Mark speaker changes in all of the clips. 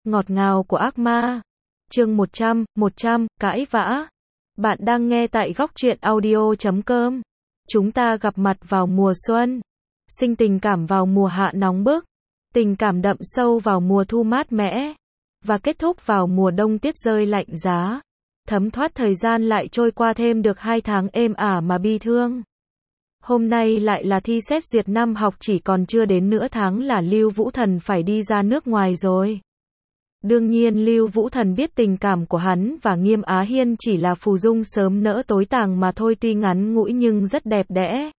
Speaker 1: Ngọt ngào của ác ma. Chương 100, cãi vã. Bạn đang nghe tại góc truyện audio.com. Chúng ta gặp mặt vào mùa xuân, sinh tình cảm vào mùa hạ nóng bức, tình cảm đậm sâu vào mùa thu mát mẻ, và kết thúc vào mùa đông tuyết rơi lạnh giá. Thấm thoát thời gian lại trôi qua thêm được 2 tháng êm ả mà bi thương. Hôm nay lại là thi xét duyệt năm học, chỉ còn chưa đến nửa tháng là Lưu Vũ Thần phải đi ra nước ngoài rồi. Đương nhiên Lưu Vũ Thần biết tình cảm của hắn và Nghiêm Á Hiên chỉ là phù dung sớm nỡ tối tàn mà thôi, tuy ngắn ngủi nhưng rất đẹp đẽ.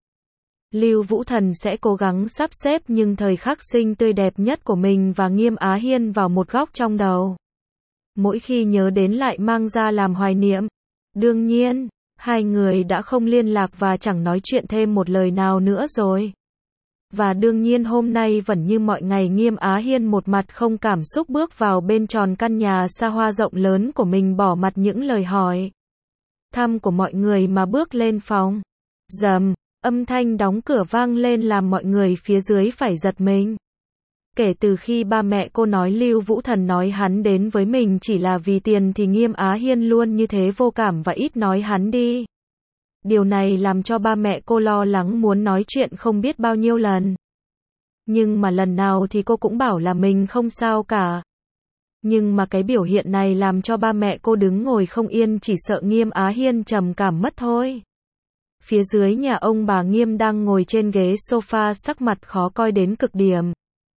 Speaker 1: Lưu Vũ Thần sẽ cố gắng sắp xếp những thời khắc xinh tươi đẹp nhất của mình và Nghiêm Á Hiên vào một góc trong đầu. Mỗi khi nhớ đến lại mang ra làm hoài niệm. Đương nhiên, hai người đã không liên lạc và chẳng nói chuyện thêm một lời nào nữa rồi. Và đương nhiên hôm nay vẫn như mọi ngày, Nghiêm Á Hiên một mặt không cảm xúc bước vào bên tròn căn nhà xa hoa rộng lớn của mình, bỏ mặt những lời hỏi thăm của mọi người mà bước lên phòng. Rầm, âm thanh đóng cửa vang lên làm mọi người phía dưới phải giật mình. Kể từ khi ba mẹ cô nói Lưu Vũ Thần nói hắn đến với mình chỉ là vì tiền thì Nghiêm Á Hiên luôn như thế, vô cảm và ít nói hắn đi. Điều này làm cho ba mẹ cô lo lắng, muốn nói chuyện không biết bao nhiêu lần. Nhưng mà lần nào thì cô cũng bảo là mình không sao cả. Nhưng mà cái biểu hiện này làm cho ba mẹ cô đứng ngồi không yên, chỉ sợ Nghiêm Á Hiên trầm cảm mất thôi. Phía dưới nhà ông bà Nghiêm đang ngồi trên ghế sofa, sắc mặt khó coi đến cực điểm.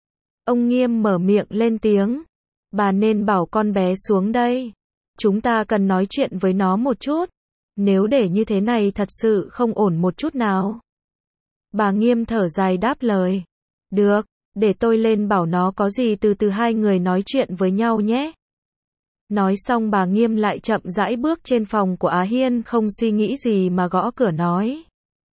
Speaker 1: Ông Nghiêm mở miệng lên tiếng. Bà nên bảo con bé xuống đây. Chúng ta cần nói chuyện với nó một chút. Nếu để như thế này thật sự không ổn một chút nào. Bà Nghiêm thở dài đáp lời. Được, để tôi lên bảo nó, có gì từ từ hai người nói chuyện với nhau nhé. Nói xong bà Nghiêm lại chậm rãi bước trên phòng của Á Hiên, không suy nghĩ gì mà gõ cửa nói.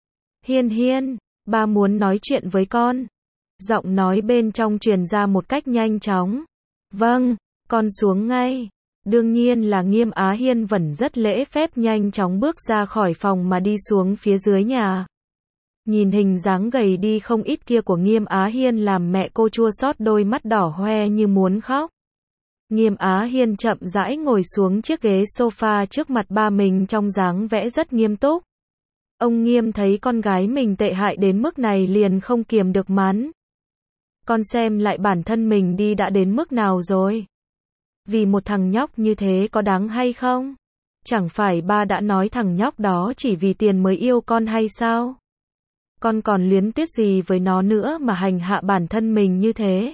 Speaker 1: Hiên Hiên, ba muốn nói chuyện với con. Giọng nói bên trong truyền ra một cách nhanh chóng. Vâng, con xuống ngay. Đương nhiên là Nghiêm Á Hiên vẫn rất lễ phép nhanh chóng bước ra khỏi phòng mà đi xuống phía dưới nhà. Nhìn hình dáng gầy đi không ít kia của Nghiêm Á Hiên làm mẹ cô chua xót, đôi mắt đỏ hoe như muốn khóc. Nghiêm Á Hiên chậm rãi ngồi xuống chiếc ghế sofa trước mặt ba mình trong dáng vẻ rất nghiêm túc. Ông Nghiêm thấy con gái mình tệ hại đến mức này liền không kiềm được mắng. Con xem lại bản thân mình đi đã đến mức nào rồi. Vì một thằng nhóc như thế có đáng hay không? Chẳng phải ba đã nói thằng nhóc đó chỉ vì tiền mới yêu con hay sao? Con còn luyến tiếc gì với nó nữa mà hành hạ bản thân mình như thế?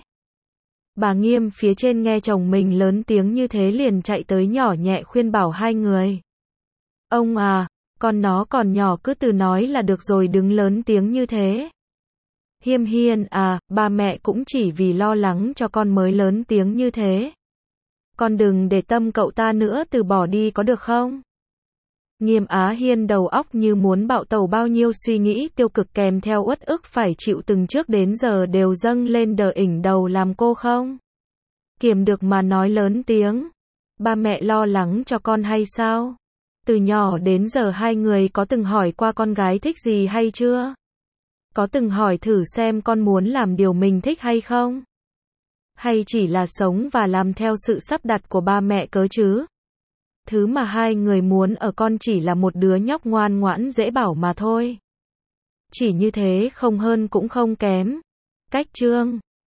Speaker 1: Bà Nghiêm phía trên nghe chồng mình lớn tiếng như thế liền chạy tới nhỏ nhẹ khuyên bảo hai người. Ông à, con nó còn nhỏ, cứ từ nói là được rồi, đừng lớn tiếng như thế. Hiên Hiên à, ba mẹ cũng chỉ vì lo lắng cho con mới lớn tiếng như thế. Con đừng để tâm cậu ta nữa, từ bỏ đi có được không? Nghiêm Á Hiên đầu óc như muốn bạo tẩu, bao nhiêu suy nghĩ tiêu cực kèm theo uất ức phải chịu từng trước đến giờ đều dâng lên đờ ỉnh đầu, làm cô không kiềm được mà nói lớn tiếng. Ba mẹ lo lắng cho con hay sao? Từ nhỏ đến giờ hai người có từng hỏi qua con gái thích gì hay chưa? Có từng hỏi thử xem con muốn làm điều mình thích hay không? Hay chỉ là sống và làm theo sự sắp đặt của ba mẹ cơ chứ? Thứ mà hai người muốn ở con chỉ là một đứa nhóc ngoan ngoãn dễ bảo mà thôi. Chỉ như thế, không hơn cũng không kém. Cách chương